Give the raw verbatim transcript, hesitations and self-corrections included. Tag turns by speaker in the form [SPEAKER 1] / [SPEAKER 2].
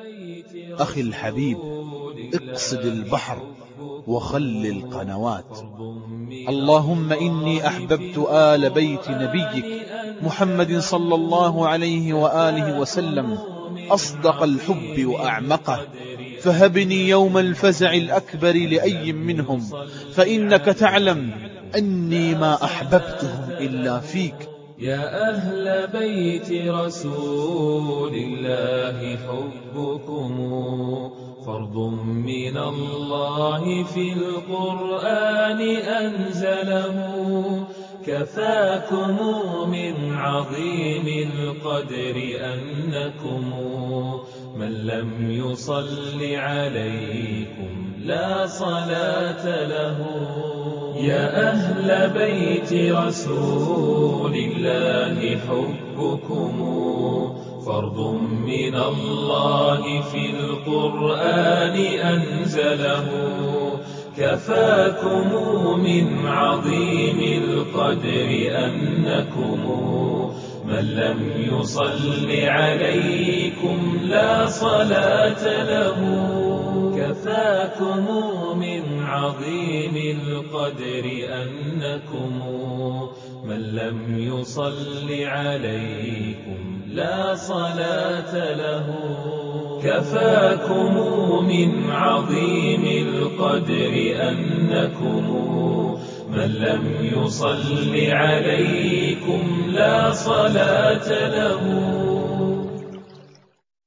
[SPEAKER 1] أخي الحبيب، اقصد البحر وخل القنوات. اللهم إني أحببت آل بيت نبيك محمد صلى الله عليه وآله وسلم أصدق الحب وأعمقه، فهبني يوم الفزع الأكبر لأي منهم، فإنك تعلم أني ما أحببتهم إلا فيك.
[SPEAKER 2] يا أهل بيت رسول الله، حبكم فرض من الله في القرآن أنزله، كفاكم من عظيم القدر أنكم من لم يصل عليكم لا صلاة له. يا أهل بيت رسول الله، حبكم فرض من الله في القرآن أنزله، كفاكم من عظيم القدر أنكم من لم يصل عليكم لا صلاة له. كفاكم من عظيم القدر أنكم من لم يصل عليكم لا صلاة له. كفاكم من عظيم القدر أنكم من لم يصل عليكم لا صلاة له.